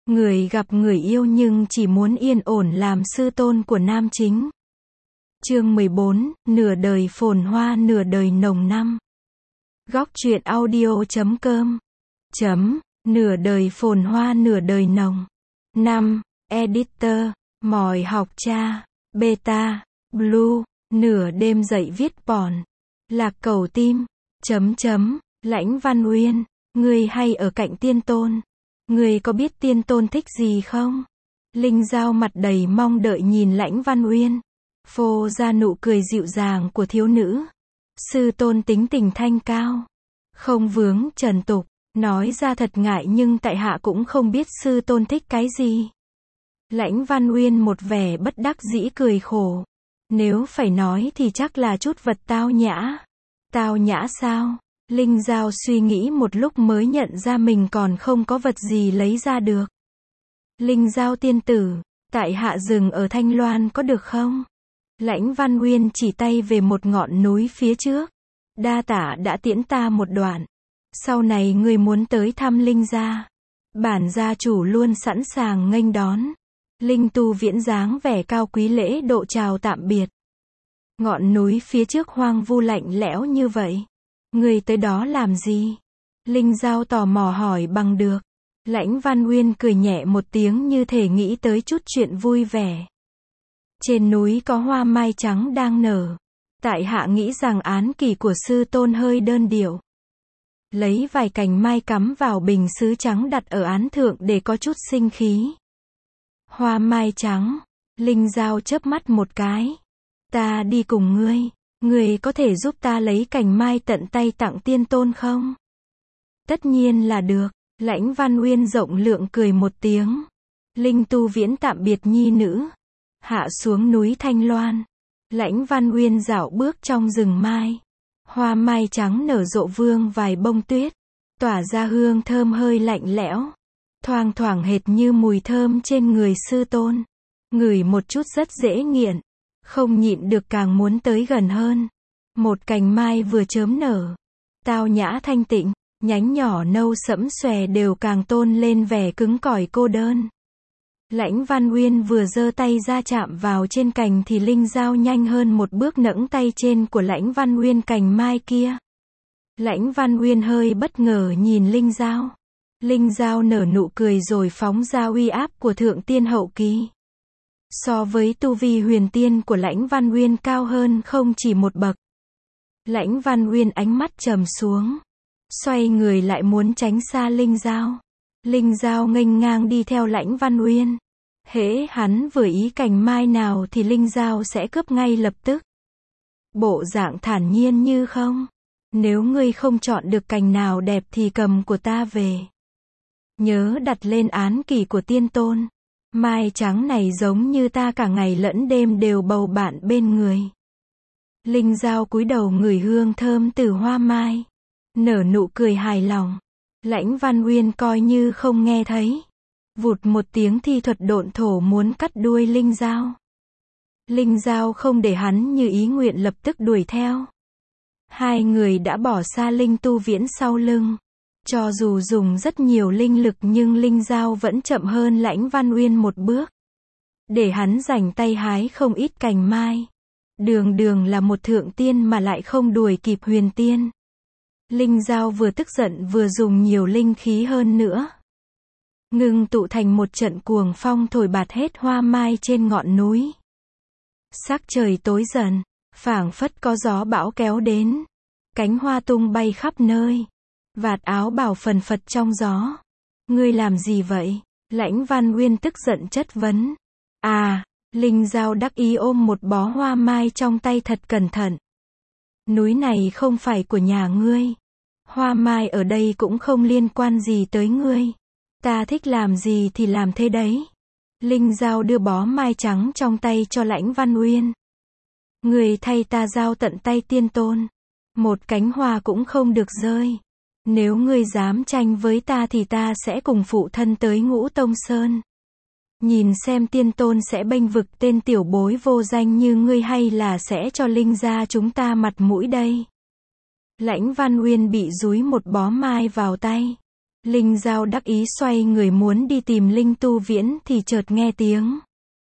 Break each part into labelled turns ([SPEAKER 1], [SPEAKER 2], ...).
[SPEAKER 1] Người gặp người yêu nhưng chỉ muốn yên ổn làm sư tôn của nam chính. Chương 14, nửa đời phồn hoa nửa đời nồng năm. Góc truyện audio.com. Nửa đời phồn hoa nửa đời nồng. 5. Editor, mỏi học cha, beta, blue, nửa đêm dậy viết bòn. Lạc cầu tim, Lãnh Văn Uyên, ngươi hay ở cạnh tiên tôn. Ngươi có biết tiên tôn thích gì không? Linh Giao mặt đầy mong đợi nhìn Lãnh Văn Uyên. Phô ra nụ cười dịu dàng của thiếu nữ. Sư tôn tính tình thanh cao, không vướng trần tục, nói ra thật ngại nhưng tại hạ cũng không biết sư tôn thích cái gì. Lãnh Văn Uyên một vẻ bất đắc dĩ cười khổ. Nếu phải nói thì chắc là chút vật tao nhã. Tao nhã sao? Linh Giao suy nghĩ một lúc mới nhận ra mình còn không có vật gì lấy ra được. Linh Giao tiên tử, tại hạ dừng ở Thanh Loan có được không? Lãnh Văn Uyên chỉ tay về một ngọn núi phía trước. Đa tả đã tiễn ta một đoạn. Sau này người muốn tới thăm Linh gia, bản gia chủ luôn sẵn sàng nghênh đón. Linh Tu Viễn dáng vẻ cao quý lễ độ chào tạm biệt. Ngọn núi phía trước hoang vu lạnh lẽo như vậy, người tới đó làm gì? Linh Giao tò mò hỏi bằng được. Lãnh Văn Uyên cười nhẹ một tiếng như thể nghĩ tới chút chuyện vui vẻ. Trên núi có hoa mai trắng đang nở. Tại hạ nghĩ rằng án kỷ của sư tôn hơi đơn điệu. Lấy vài cành mai cắm vào bình sứ trắng đặt ở án thượng để có chút sinh khí. Hoa mai trắng. Linh Giao chớp mắt một cái. Ta đi cùng ngươi. Ngươi có thể giúp ta lấy cành mai tận tay tặng tiên tôn không? Tất nhiên là được. Lãnh Văn Uyên rộng lượng cười một tiếng. Linh Tu Viễn tạm biệt nhi nữ. Hạ xuống núi Thanh Loan. Lãnh Văn Uyên dạo bước trong rừng mai. Hoa mai trắng nở rộ vương vài bông tuyết. Tỏa ra hương thơm hơi lạnh lẽo. Thoang thoảng hệt như mùi thơm trên người sư tôn. Ngửi một chút rất dễ nghiện. Không nhịn được càng muốn tới gần hơn. Một cành mai vừa chớm nở. Tao nhã thanh tịnh. Nhánh nhỏ nâu sẫm xòe đều càng tôn lên vẻ cứng cỏi cô đơn. Lãnh Văn Uyên vừa giơ tay ra chạm vào trên cành thì Linh Giao nhanh hơn một bước nẫng tay trên của Lãnh Văn Uyên cành mai kia. Lãnh Văn Uyên hơi bất ngờ nhìn Linh Giao. Linh Giao nở nụ cười rồi phóng ra uy áp của thượng tiên hậu kỳ. So với tu vi huyền tiên của Lãnh Văn Uyên cao hơn không chỉ một bậc. Lãnh Văn Uyên ánh mắt trầm xuống. Xoay người lại muốn tránh xa Linh Giao. Linh Giao nghênh ngang đi theo Lãnh Văn Uyên. Hễ hắn vừa ý cành mai nào thì Linh Giao sẽ cướp ngay lập tức. Bộ dạng thản nhiên như không. Nếu ngươi không chọn được cành nào đẹp thì cầm của ta về. Nhớ đặt lên án kỷ của tiên tôn. Mai trắng này giống như ta cả ngày lẫn đêm đều bầu bạn bên người. Linh Giao cúi đầu ngửi hương thơm từ hoa mai. Nở nụ cười hài lòng. Lãnh Văn Uyên coi như không nghe thấy. Vụt một tiếng thi thuật độn thổ muốn cắt đuôi Linh Giao. Linh Giao không để hắn như ý nguyện lập tức đuổi theo. Hai người đã bỏ xa Linh Tu Viễn sau lưng. Cho dù dùng rất nhiều linh lực nhưng Linh Giao vẫn chậm hơn Lãnh Văn Uyên một bước. Để hắn rảnh tay hái không ít cành mai. Đường đường là một thượng tiên mà lại không đuổi kịp huyền tiên. Linh Giao vừa tức giận vừa dùng nhiều linh khí hơn nữa. Ngưng tụ thành một trận cuồng phong thổi bạt hết hoa mai trên ngọn núi. Sắc trời tối dần, phảng phất có gió bão kéo đến. Cánh hoa tung bay khắp nơi. Vạt áo bào phần phật trong gió. Ngươi làm gì vậy? Lãnh Văn Uyên tức giận chất vấn. À, Linh Giao đắc ý ôm một bó hoa mai trong tay thật cẩn thận. Núi này không phải của nhà ngươi. Hoa mai ở đây cũng không liên quan gì tới ngươi. Ta thích làm gì thì làm thế đấy. Linh Giao đưa bó mai trắng trong tay cho Lãnh Văn Uyên. Ngươi thay ta giao tận tay tiên tôn. Một cánh hoa cũng không được rơi. Nếu ngươi dám tranh với ta thì ta sẽ cùng phụ thân tới Ngũ Tông Sơn. Nhìn xem tiên tôn sẽ bênh vực tên tiểu bối vô danh như ngươi hay là sẽ cho Linh gia chúng ta mặt mũi đây. Lãnh Văn Uyên bị dúi một bó mai vào tay. Linh Giao đắc ý xoay người muốn đi tìm Linh Tu Viễn thì chợt nghe tiếng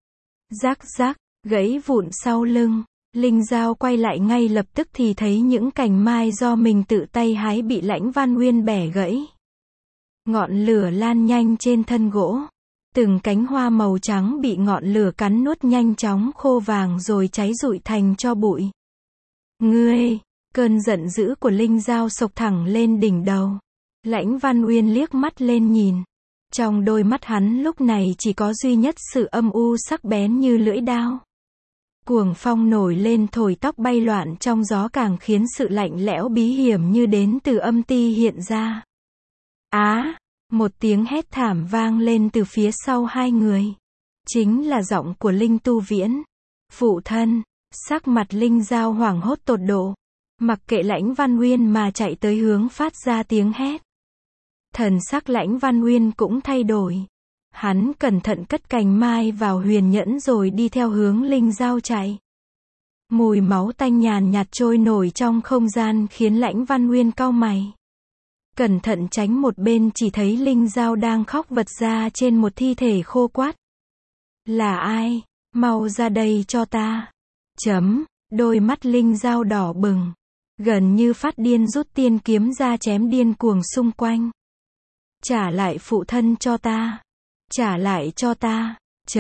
[SPEAKER 1] rắc rắc, gãy vụn sau lưng. Linh Giao quay lại ngay lập tức thì thấy những cành mai do mình tự tay hái bị Lãnh Văn Uyên bẻ gãy. Ngọn lửa lan nhanh trên thân gỗ. Từng cánh hoa màu trắng bị ngọn lửa cắn nuốt nhanh chóng khô vàng rồi cháy rụi thành tro bụi. Ngươi! Cơn giận dữ của Linh Giao xộc thẳng lên đỉnh đầu. Lãnh Văn Uyên liếc mắt lên nhìn. Trong đôi mắt hắn lúc này chỉ có duy nhất sự âm u sắc bén như lưỡi dao. Cuồng phong nổi lên thổi tóc bay loạn trong gió càng khiến sự lạnh lẽo bí hiểm như đến từ âm ti hiện ra. Á! Một tiếng hét thảm vang lên từ phía sau hai người. Chính là giọng của Linh Tu Viễn. Phụ thân! Sắc mặt Linh Giao hoảng hốt tột độ. Mặc kệ Lãnh Văn Uyên mà chạy tới hướng phát ra tiếng hét. Thần sắc Lãnh Văn Uyên cũng thay đổi. Hắn cẩn thận cất cành mai vào huyền nhẫn rồi đi theo hướng Linh Giao chạy. Mùi máu tanh nhàn nhạt trôi nổi trong không gian khiến Lãnh Văn Uyên cau mày. Cẩn thận tránh một bên chỉ thấy Linh Giao đang khóc vật ra trên một thi thể khô quắt. Là ai? Mau ra đây cho ta. Đôi mắt Linh Giao đỏ bừng. Gần như phát điên rút tiên kiếm ra chém điên cuồng xung quanh. Trả lại phụ thân cho ta. Trả lại cho ta.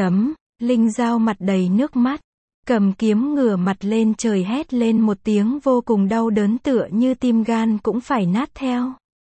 [SPEAKER 1] Linh Giao mặt đầy nước mắt. Cầm kiếm ngửa mặt lên trời hét lên một tiếng vô cùng đau đớn tựa như tim gan cũng phải nát theo.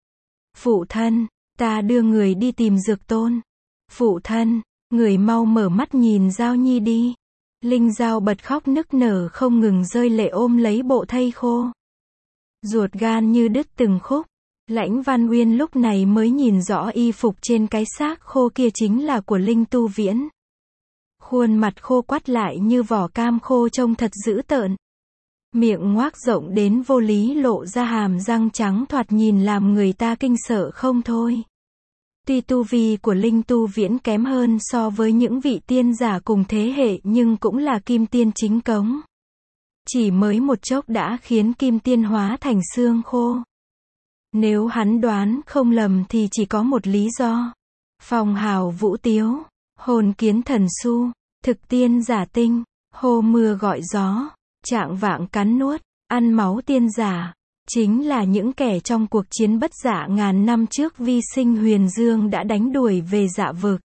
[SPEAKER 1] Phụ thân, ta đưa người đi tìm Dược Tôn. Phụ thân, người mau mở mắt nhìn Giao Nhi đi. Linh Giao bật khóc nức nở không ngừng rơi lệ ôm lấy bộ thây khô. Ruột gan như đứt từng khúc. Lãnh Văn Uyên lúc này mới nhìn rõ y phục trên cái xác khô kia chính là của Linh Tu Viễn. Khuôn mặt khô quắt lại như vỏ cam khô trông thật dữ tợn. Miệng ngoác rộng đến vô lý lộ ra hàm răng trắng thoạt nhìn làm người ta kinh sợ không thôi. Tuy tu vi của Linh Tu Viễn kém hơn so với những vị tiên giả cùng thế hệ nhưng cũng là kim tiên chính cống. Chỉ mới một chốc đã khiến kim tiên hóa thành xương khô. Nếu hắn đoán không lầm thì chỉ có một lý do. Phong hào vũ tiếu, hồn kiến thần su, thực tiên giả tinh, hô mưa gọi gió, trạng vạng cắn nuốt, ăn máu tiên giả. Chính là những kẻ trong cuộc chiến bất dạ ngàn năm trước vi sinh huyền dương đã đánh đuổi về dạ vực.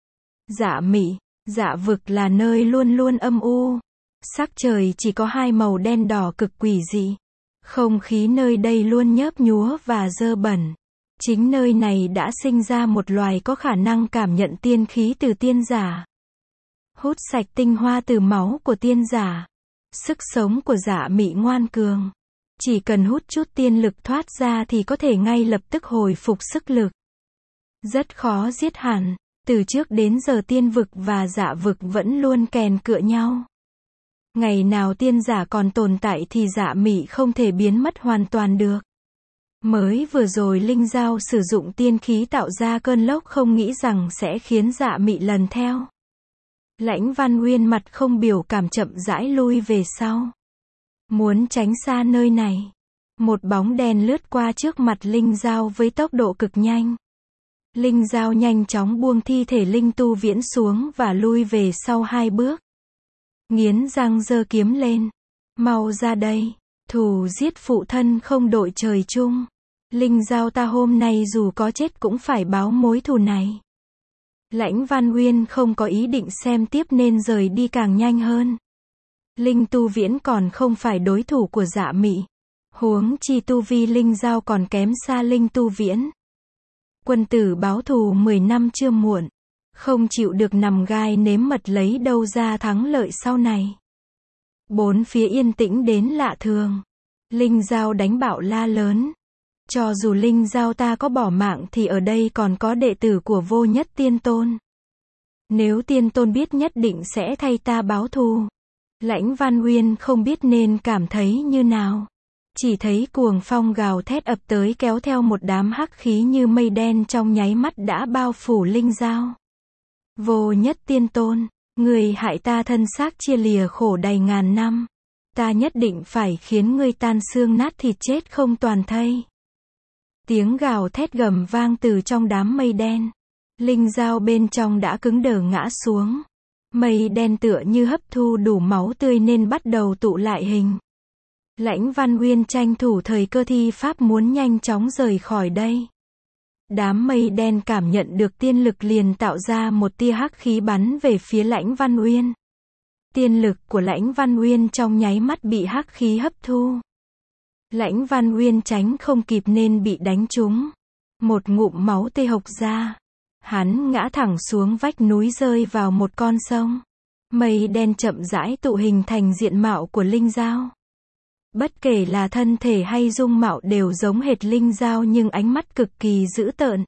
[SPEAKER 1] Dạ mị, dạ vực là nơi luôn luôn âm u. Sắc trời chỉ có hai màu đen đỏ cực quỷ dị. Không khí nơi đây luôn nhớp nhúa và dơ bẩn. Chính nơi này đã sinh ra một loài có khả năng cảm nhận tiên khí từ tiên giả. Hút sạch tinh hoa từ máu của tiên giả. Sức sống của dạ mị ngoan cường. Chỉ cần hút chút tiên lực thoát ra thì có thể ngay lập tức hồi phục sức lực. Rất khó giết hẳn. Từ trước đến giờ tiên vực và dạ vực vẫn luôn kèn cựa nhau. Ngày nào tiên giả còn tồn tại thì dạ mị không thể biến mất hoàn toàn được. Mới vừa rồi Linh Giao sử dụng tiên khí tạo ra cơn lốc không nghĩ rằng sẽ khiến dạ mị lần theo. Lãnh Văn Uyên mặt không biểu cảm chậm rãi lui về sau. Muốn tránh xa nơi này. Một bóng đen lướt qua trước mặt Linh Giao với tốc độ cực nhanh. Linh Giao nhanh chóng buông thi thể Linh Tu Viễn xuống và lui về sau 2 bước. Nghiến răng giơ kiếm lên. Mau ra đây. Thù giết phụ thân không đội trời chung. Linh Giao ta hôm nay dù có chết cũng phải báo mối thù này. Lãnh Văn Uyên không có ý định xem tiếp nên rời đi càng nhanh hơn. Linh Tu Viễn còn không phải đối thủ của dạ mị. Huống chi tu vi Linh Giao còn kém xa Linh Tu Viễn. Quân tử báo thù 10 năm chưa muộn. Không chịu được nằm gai nếm mật lấy đâu ra thắng lợi sau này. Bốn phía yên tĩnh đến lạ thường. Linh Giao đánh bạo la lớn. Cho dù Linh Giao ta có bỏ mạng thì ở đây còn có đệ tử của Vô Nhất Tiên Tôn. Nếu Tiên Tôn biết nhất định sẽ thay ta báo thù. Lãnh Văn Uyên không biết nên cảm thấy như nào. Chỉ thấy cuồng phong gào thét ập tới kéo theo một đám hắc khí như mây đen trong nháy mắt đã bao phủ Linh Giao. Vô Nhất Tiên Tôn, người hại ta thân xác chia lìa khổ đầy ngàn năm. Ta nhất định phải khiến ngươi tan xương nát thịt chết không toàn thây. Tiếng gào thét gầm vang từ trong đám mây đen. Linh dao bên trong đã cứng đờ ngã xuống. Mây đen tựa như hấp thu đủ máu tươi nên bắt đầu tụ lại hình. Lãnh Văn Uyên tranh thủ thời cơ thi pháp muốn nhanh chóng rời khỏi đây. Đám mây đen cảm nhận được tiên lực liền tạo ra một tia hắc khí bắn về phía Lãnh Văn Uyên. Tiên lực của Lãnh Văn Uyên trong nháy mắt bị hắc khí hấp thu. Lãnh Văn Uyên tránh không kịp nên bị đánh trúng. Một ngụm máu tươi hộc ra. Hắn ngã thẳng xuống vách núi rơi vào một con sông. Mây đen chậm rãi tụ hình thành diện mạo của Linh Dao. Bất kể là thân thể hay dung mạo đều giống hệt Linh Dao nhưng ánh mắt cực kỳ dữ tợn.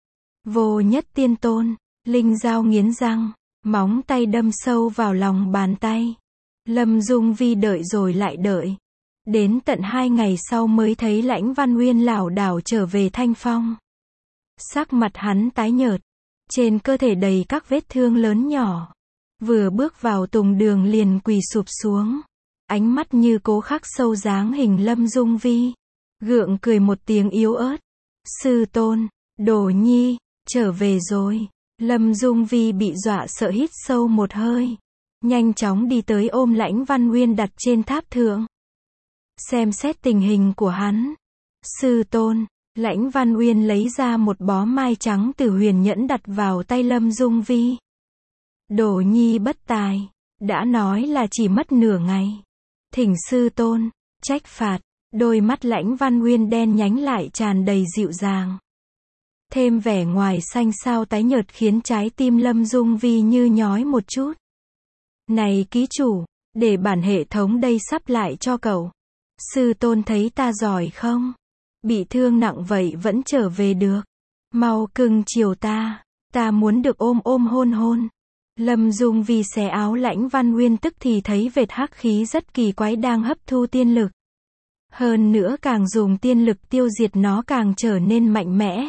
[SPEAKER 1] Vô Nhất Tiên Tôn, Linh Dao nghiến răng, móng tay đâm sâu vào lòng bàn tay. Lâm Dung Vi đợi rồi lại đợi. Đến tận 2 ngày sau mới thấy Lãnh Văn Uyên lảo đảo trở về Thanh Phong. Sắc mặt hắn tái nhợt, trên cơ thể đầy các vết thương lớn nhỏ. Vừa bước vào tùng đường liền quỳ sụp xuống. Ánh mắt như cố khắc sâu dáng hình Lâm Dung Vi. Gượng cười một tiếng yếu ớt. Sư tôn, Đồ Nhi, trở về rồi. Lâm Dung Vi bị dọa sợ hít sâu một hơi. Nhanh chóng đi tới ôm Lãnh Văn Uyên đặt trên tháp thượng. Xem xét tình hình của hắn. Sư tôn, Lãnh Văn Uyên lấy ra một bó mai trắng từ huyền nhẫn đặt vào tay Lâm Dung Vi. Đồ Nhi bất tài, đã nói là chỉ mất nửa ngày. Thỉnh sư tôn, trách phạt. Đôi mắt Lãnh Văn Uyên đen nhánh lại tràn đầy dịu dàng. Thêm vẻ ngoài xanh xao tái nhợt khiến trái tim Lâm Dung Vi như nhói một chút. Này ký chủ, để bản hệ thống đây sắp lại cho cậu. Sư tôn thấy ta giỏi không? Bị thương nặng vậy vẫn trở về được. Mau cưng chiều ta muốn được ôm hôn hôn. Lâm Dung Vi xé áo Lãnh Văn Uyên tức thì thấy vệt hắc khí rất kỳ quái đang hấp thu tiên lực. Hơn nữa càng dùng tiên lực tiêu diệt nó càng trở nên mạnh mẽ.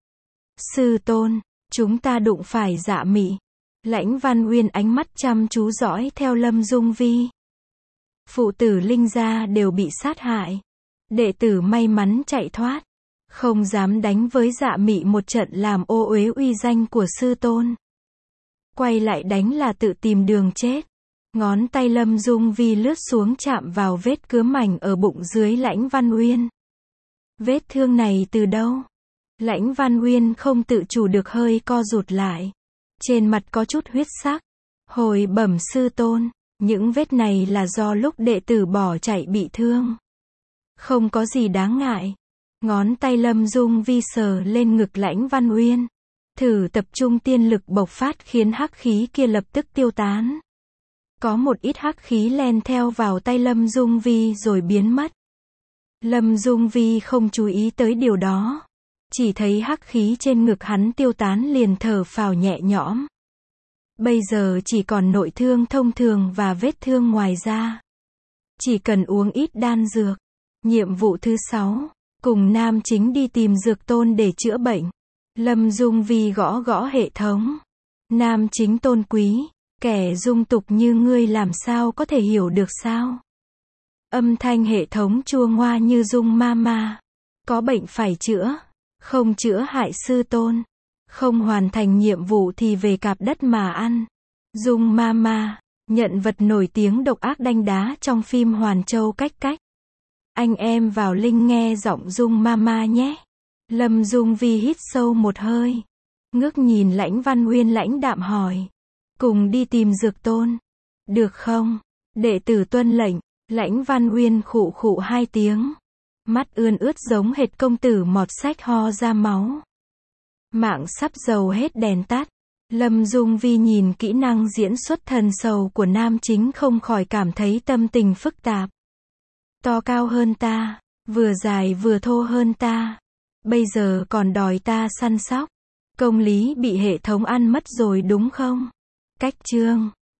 [SPEAKER 1] Sư tôn, chúng ta đụng phải Dạ Mị. Lãnh Văn Uyên ánh mắt chăm chú dõi theo Lâm Dung Vi. Phụ tử Linh gia đều bị sát hại. Đệ tử may mắn chạy thoát. Không dám đánh với Dạ Mị một trận làm ô uế uy danh của sư tôn. Quay lại đánh là tự tìm đường chết. Ngón tay Lâm Dung Vi lướt xuống chạm vào vết cứa mảnh ở bụng dưới Lãnh Văn Uyên. Vết thương này từ đâu? Lãnh Văn Uyên không tự chủ được hơi co rụt lại. Trên mặt có chút huyết sắc. Hồi bẩm sư tôn, những vết này là do lúc đệ tử bỏ chạy bị thương. Không có gì đáng ngại. Ngón tay Lâm Dung Vi sờ lên ngực Lãnh Văn Uyên. Thử tập trung tiên lực bộc phát khiến hắc khí kia lập tức tiêu tán. Có một ít hắc khí len theo vào tay Lâm Dung Vi rồi biến mất. Lâm Dung Vi không chú ý tới điều đó. Chỉ thấy hắc khí trên ngực hắn tiêu tán liền thở phào nhẹ nhõm. Bây giờ chỉ còn nội thương thông thường và vết thương ngoài da. Chỉ cần uống ít đan dược. Nhiệm vụ thứ 6. Cùng nam chính đi tìm dược tôn để chữa bệnh. Lâm Dung Vi gõ gõ hệ thống. Nam chính tôn quý. Kẻ dung tục như ngươi làm sao có thể hiểu được sao? Âm thanh hệ thống chua ngoa như Dung Mama. Có bệnh phải chữa. Không chữa hại sư tôn. Không hoàn thành nhiệm vụ thì về cạp đất mà ăn. Dung Mama. Nhận vật nổi tiếng độc ác đanh đá trong phim Hoàn Châu Cách Cách. Anh em vào link nghe giọng Dung Mama nhé. Lâm Dung Vi hít sâu một hơi. Ngước nhìn Lãnh Văn Uyên lãnh đạm hỏi. Cùng đi tìm dược tôn. Được không? Đệ tử tuân lệnh. Lãnh Văn Uyên khụ khụ 2 tiếng. Mắt ươn ướt giống hệt công tử mọt sách ho ra máu. Mạng sắp dầu hết đèn tắt. Lâm Dung Vi nhìn kỹ năng diễn xuất thần sầu của nam chính không khỏi cảm thấy tâm tình phức tạp. To cao hơn ta, vừa dài vừa thô hơn ta. Bây giờ còn đòi ta săn sóc. Công lý bị hệ thống ăn mất rồi đúng không? Cách chương